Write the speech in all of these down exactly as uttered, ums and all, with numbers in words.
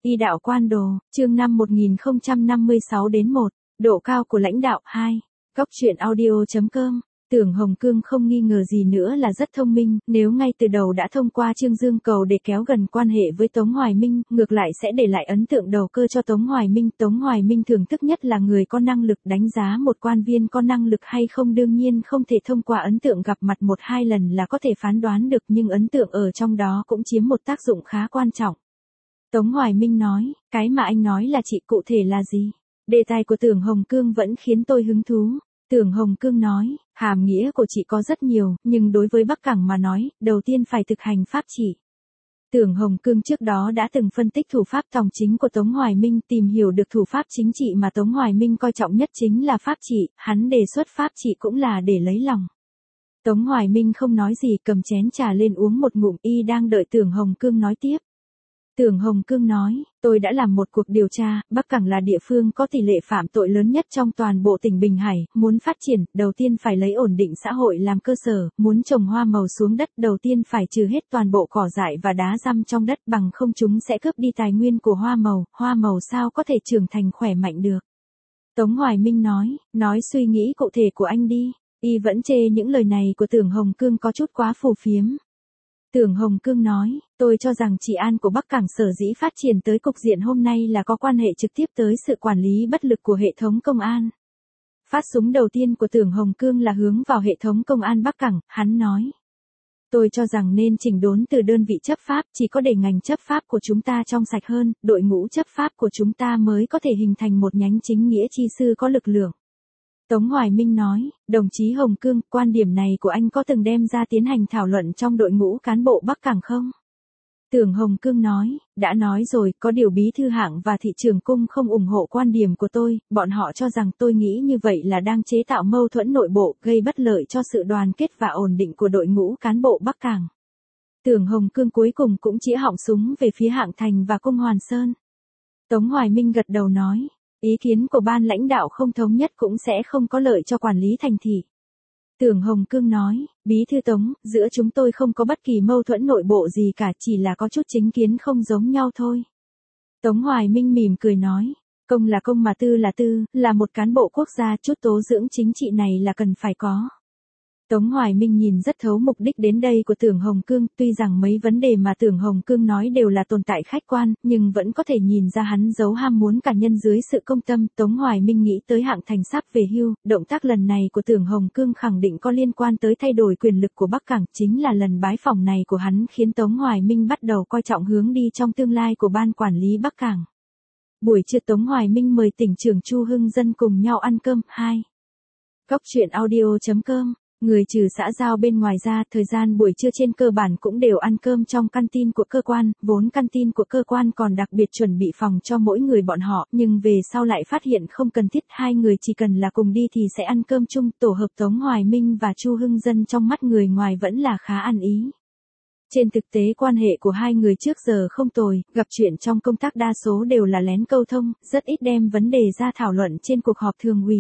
Y đạo quan đồ, chương năm một nghìn không trăm năm mươi sáu đến một, độ cao của lãnh đạo hai. Góc truyện audio.com. Tưởng Hồng Cương không nghi ngờ gì nữa là rất thông minh, nếu ngay từ đầu đã thông qua Trương Dương Cầu để kéo gần quan hệ với Tống Hoài Minh, ngược lại sẽ để lại ấn tượng đầu cơ cho Tống Hoài Minh. Tống Hoài Minh thưởng thức nhất là người có năng lực, đánh giá một quan viên có năng lực hay không đương nhiên không thể thông qua ấn tượng gặp mặt một hai lần là có thể phán đoán được, nhưng ấn tượng ở trong đó cũng chiếm một tác dụng khá quan trọng. Tống Hoài Minh nói, cái mà anh nói là chị cụ thể là gì? Đề tài của Tưởng Hồng Cương vẫn khiến tôi hứng thú. Tưởng Hồng Cương nói, hàm nghĩa của chị có rất nhiều, nhưng đối với Bắc Cảng mà nói, đầu tiên phải thực hành pháp chỉ. Tưởng Hồng Cương trước đó đã từng phân tích thủ pháp tòng chính của Tống Hoài Minh, tìm hiểu được thủ pháp chính trị mà Tống Hoài Minh coi trọng nhất chính là pháp chỉ, hắn đề xuất pháp chỉ cũng là để lấy lòng. Tống Hoài Minh không nói gì, cầm chén trà lên uống một ngụm, y đang đợi Tưởng Hồng Cương nói tiếp. Tưởng Hồng Cương nói, tôi đã làm một cuộc điều tra, Bắc Cảng là địa phương có tỷ lệ phạm tội lớn nhất trong toàn bộ tỉnh Bình Hải, muốn phát triển, đầu tiên phải lấy ổn định xã hội làm cơ sở, muốn trồng hoa màu xuống đất, đầu tiên phải trừ hết toàn bộ cỏ dại và đá răm trong đất, bằng không chúng sẽ cướp đi tài nguyên của hoa màu, hoa màu sao có thể trưởng thành khỏe mạnh được. Tống Hoài Minh nói, nói suy nghĩ cụ thể của anh đi, y vẫn chê những lời này của Tưởng Hồng Cương có chút quá phù phiếm. Tưởng Hồng Cương nói, tôi cho rằng trị an của Bắc Cảng sở dĩ phát triển tới cục diện hôm nay là có quan hệ trực tiếp tới sự quản lý bất lực của hệ thống công an. Phát súng đầu tiên của Tưởng Hồng Cương là hướng vào hệ thống công an Bắc Cảng, hắn nói. Tôi cho rằng nên chỉnh đốn từ đơn vị chấp pháp, chỉ có để ngành chấp pháp của chúng ta trong sạch hơn, đội ngũ chấp pháp của chúng ta mới có thể hình thành một nhánh chính nghĩa chi sư có lực lượng. Tống Hoài Minh nói, đồng chí Hồng Cương, quan điểm này của anh có từng đem ra tiến hành thảo luận trong đội ngũ cán bộ Bắc Cảng không? Tưởng Hồng Cương nói, đã nói rồi, có điều bí thư Hạng và thị trưởng Cung không ủng hộ quan điểm của tôi, bọn họ cho rằng tôi nghĩ như vậy là đang chế tạo mâu thuẫn nội bộ, gây bất lợi cho sự đoàn kết và ổn định của đội ngũ cán bộ Bắc Cảng. Tưởng Hồng Cương cuối cùng cũng chĩa họng súng về phía Hạng Thành và Cung Hoàn Sơn. Tống Hoài Minh gật đầu nói, ý kiến của ban lãnh đạo không thống nhất cũng sẽ không có lợi cho quản lý thành thị. Tưởng Hồng Cương nói, bí thư Tống, giữa chúng tôi không có bất kỳ mâu thuẫn nội bộ gì cả, chỉ là có chút chính kiến không giống nhau thôi. Tống Hoài Minh mỉm cười nói, công là công mà tư là tư, là một cán bộ quốc gia, chút tố dưỡng chính trị này là cần phải có. Tống Hoài Minh nhìn rất thấu mục đích đến đây của Tưởng Hồng Cương, tuy rằng mấy vấn đề mà Tưởng Hồng Cương nói đều là tồn tại khách quan, nhưng vẫn có thể nhìn ra hắn giấu ham muốn cá nhân dưới sự công tâm. Tống Hoài Minh nghĩ tới Hạng Thành sắp về hưu, động tác lần này của Tưởng Hồng Cương khẳng định có liên quan tới thay đổi quyền lực của Bắc Cảng, chính là lần bái phỏng này của hắn khiến Tống Hoài Minh bắt đầu coi trọng hướng đi trong tương lai của ban quản lý Bắc Cảng. Buổi trưa Tống Hoài Minh mời tỉnh trưởng Chu Hưng Dân cùng nhau ăn cơm. hai. Góc truyện audio.com. Người trừ xã giao bên ngoài ra, thời gian buổi trưa trên cơ bản cũng đều ăn cơm trong căn tin của cơ quan, vốn căn tin của cơ quan còn đặc biệt chuẩn bị phòng cho mỗi người bọn họ, nhưng về sau lại phát hiện không cần thiết, hai người chỉ cần là cùng đi thì sẽ ăn cơm chung. Tổ hợp Tống Hoài Minh và Chu Hưng Dân trong mắt người ngoài vẫn là khá ăn ý. Trên thực tế quan hệ của hai người trước giờ không tồi, gặp chuyện trong công tác đa số đều là lén câu thông, rất ít đem vấn đề ra thảo luận trên cuộc họp thường ủy.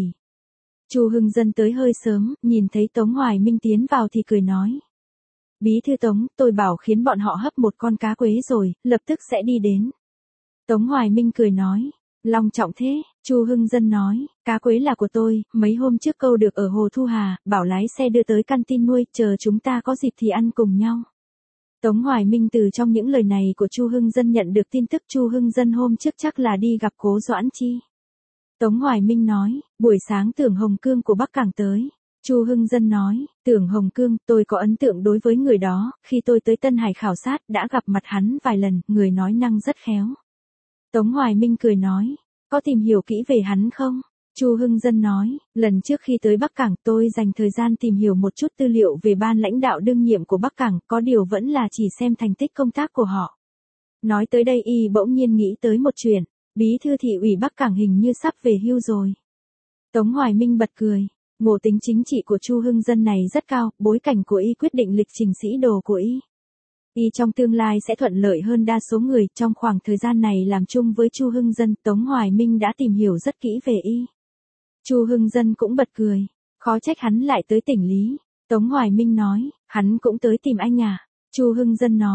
Chu Hưng Dân tới hơi sớm, nhìn thấy Tống Hoài Minh tiến vào thì cười nói. Bí thư Tống, tôi bảo khiến bọn họ hấp một con cá quế rồi, lập tức sẽ đi đến. Tống Hoài Minh cười nói, long trọng thế. Chu Hưng Dân nói, cá quế là của tôi, mấy hôm trước câu được ở Hồ Thu Hà, bảo lái xe đưa tới căn tin nuôi, chờ chúng ta có dịp thì ăn cùng nhau. Tống Hoài Minh từ trong những lời này của Chu Hưng Dân nhận được tin tức Chu Hưng Dân hôm trước chắc là đi gặp Cố Doãn Chi. Tống Hoài Minh nói, buổi sáng Tưởng Hồng Cương của Bắc Cảng tới. Chu Hưng Dân nói, Tưởng Hồng Cương, tôi có ấn tượng đối với người đó, khi tôi tới Tân Hải khảo sát, đã gặp mặt hắn vài lần, người nói năng rất khéo. Tống Hoài Minh cười nói, có tìm hiểu kỹ về hắn không? Chu Hưng Dân nói, lần trước khi tới Bắc Cảng tôi dành thời gian tìm hiểu một chút tư liệu về ban lãnh đạo đương nhiệm của Bắc Cảng, có điều vẫn là chỉ xem thành tích công tác của họ. Nói tới đây y bỗng nhiên nghĩ tới một chuyện. Bí thư thị ủy Bắc Cảng hình như sắp về hưu rồi. Tống Hoài Minh bật cười, ngộ tính chính trị của Chu Hưng Dân này rất cao, bối cảnh của y quyết định lịch trình sĩ đồ của y. Y trong tương lai sẽ thuận lợi hơn đa số người, trong khoảng thời gian này làm chung với Chu Hưng Dân, Tống Hoài Minh đã tìm hiểu rất kỹ về y. Chu Hưng Dân cũng bật cười, khó trách hắn lại tới tỉnh Lý. Tống Hoài Minh nói, hắn cũng tới tìm anh à? Chu Hưng Dân nói,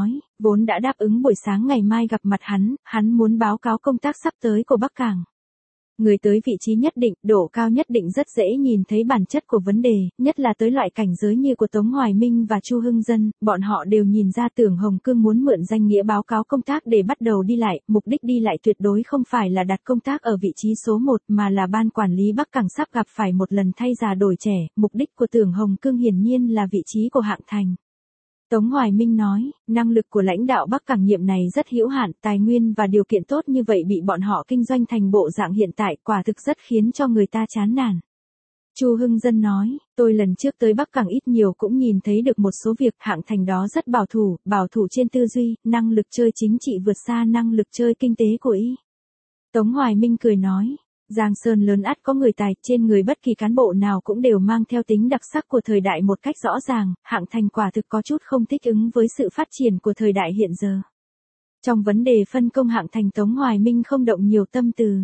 Vốn đã đáp ứng buổi sáng ngày mai gặp mặt hắn, hắn muốn báo cáo công tác sắp tới của Bắc Cảng. Người tới vị trí nhất định, độ cao nhất định rất dễ nhìn thấy bản chất của vấn đề, nhất là tới loại cảnh giới như của Tống Hoài Minh và Chu Hưng Dân, bọn họ đều nhìn ra Tưởng Hồng Cương muốn mượn danh nghĩa báo cáo công tác để bắt đầu đi lại, mục đích đi lại tuyệt đối không phải là đặt công tác ở vị trí số một mà là ban quản lý Bắc Cảng sắp gặp phải một lần thay già đổi trẻ, mục đích của Tưởng Hồng Cương hiển nhiên là vị trí của Hạng Thành. Tống Hoài Minh nói, năng lực của lãnh đạo Bắc Cảng nhiệm này rất hữu hạn, tài nguyên và điều kiện tốt như vậy bị bọn họ kinh doanh thành bộ dạng hiện tại quả thực rất khiến cho người ta chán nản. Chu Hưng Dân nói, tôi lần trước tới Bắc Cảng ít nhiều cũng nhìn thấy được một số việc Hạng Thành đó rất bảo thủ, bảo thủ trên tư duy, năng lực chơi chính trị vượt xa năng lực chơi kinh tế của y. Tống Hoài Minh cười nói, Giang Sơn lớn ắt có người tài, trên người bất kỳ cán bộ nào cũng đều mang theo tính đặc sắc của thời đại một cách rõ ràng, Hạng Thành quả thực có chút không thích ứng với sự phát triển của thời đại hiện giờ. Trong vấn đề phân công Hạng Thành Tống Hoài Minh không động nhiều tâm từ.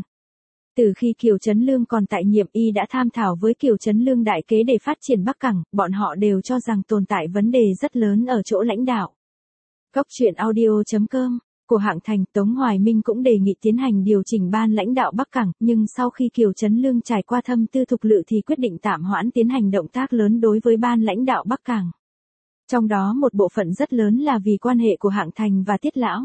Từ khi Kiều Trấn Lương còn tại nhiệm y đã tham thảo với Kiều Trấn Lương đại kế để phát triển Bắc Cảng, bọn họ đều cho rằng tồn tại vấn đề rất lớn ở chỗ lãnh đạo. Góc truyện audio chấm com của Hạng Thành, Tống Hoài Minh cũng đề nghị tiến hành điều chỉnh ban lãnh đạo Bắc Cảng, nhưng sau khi Kiều Trấn Lương trải qua thâm tư thục lự thì quyết định tạm hoãn tiến hành động tác lớn đối với ban lãnh đạo Bắc Cảng. Trong đó một bộ phận rất lớn là vì quan hệ của Hạng Thành và Tiết Lão.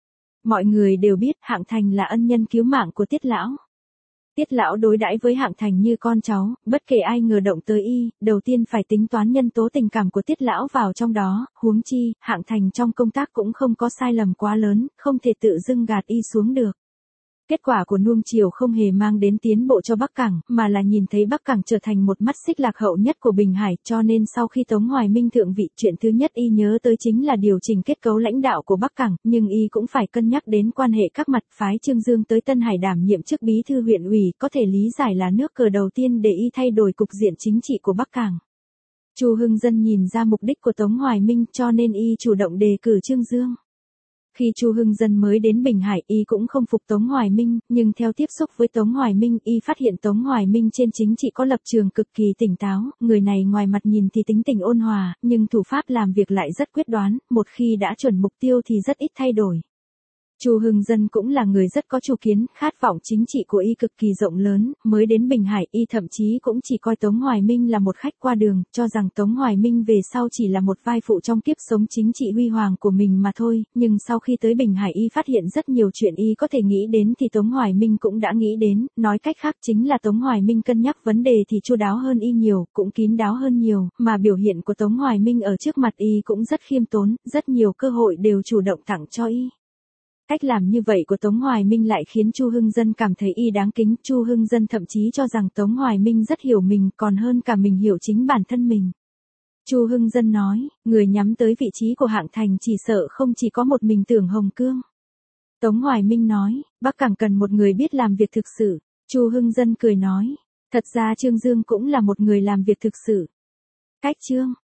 Mọi người đều biết Hạng Thành là ân nhân cứu mạng của Tiết Lão. Tiết Lão đối đãi với Hạng Thành như con cháu, bất kể ai ngờ động tới y, đầu tiên phải tính toán nhân tố tình cảm của Tiết Lão vào trong đó, huống chi, Hạng Thành trong công tác cũng không có sai lầm quá lớn, không thể tự dưng gạt y xuống được. Kết quả của nuông chiều không hề mang đến tiến bộ cho Bắc Cảng, mà là nhìn thấy Bắc Cảng trở thành một mắt xích lạc hậu nhất của Bình Hải, cho nên sau khi Tống Hoài Minh thượng vị, chuyện thứ nhất y nhớ tới chính là điều chỉnh kết cấu lãnh đạo của Bắc Cảng, nhưng y cũng phải cân nhắc đến quan hệ các mặt, phái Trương Dương tới Tân Hải đảm nhiệm chức bí thư huyện ủy, có thể lý giải là nước cờ đầu tiên để y thay đổi cục diện chính trị của Bắc Cảng. Chu Hưng Dân nhìn ra mục đích của Tống Hoài Minh cho nên y chủ động đề cử Trương Dương. Khi Chu Hưng Dân mới đến Bình Hải, y cũng không phục Tống Hoài Minh, nhưng theo tiếp xúc với Tống Hoài Minh, y phát hiện Tống Hoài Minh trên chính trị có lập trường cực kỳ tỉnh táo, người này ngoài mặt nhìn thì tính tình ôn hòa, nhưng thủ pháp làm việc lại rất quyết đoán, một khi đã chuẩn mục tiêu thì rất ít thay đổi. Chu Hưng Dân cũng là người rất có chủ kiến, khát vọng chính trị của y cực kỳ rộng lớn, mới đến Bình Hải y thậm chí cũng chỉ coi Tống Hoài Minh là một khách qua đường, cho rằng Tống Hoài Minh về sau chỉ là một vai phụ trong kiếp sống chính trị huy hoàng của mình mà thôi, nhưng sau khi tới Bình Hải y phát hiện rất nhiều chuyện y có thể nghĩ đến thì Tống Hoài Minh cũng đã nghĩ đến, nói cách khác chính là Tống Hoài Minh cân nhắc vấn đề thì chu đáo hơn y nhiều, cũng kín đáo hơn nhiều, mà biểu hiện của Tống Hoài Minh ở trước mặt y cũng rất khiêm tốn, rất nhiều cơ hội đều chủ động tặng cho y. Cách làm như vậy của Tống Hoài Minh lại khiến Chu Hưng Dân cảm thấy y đáng kính, Chu Hưng Dân thậm chí cho rằng Tống Hoài Minh rất hiểu mình, còn hơn cả mình hiểu chính bản thân mình. Chu Hưng Dân nói, người nhắm tới vị trí của Hạng Thành chỉ sợ không chỉ có một mình Tưởng Hồng Cương. Tống Hoài Minh nói, Bắc Cảng cần một người biết làm việc thực sự. Chu Hưng Dân cười nói, thật ra Trương Dương cũng là một người làm việc thực sự. Cách Trương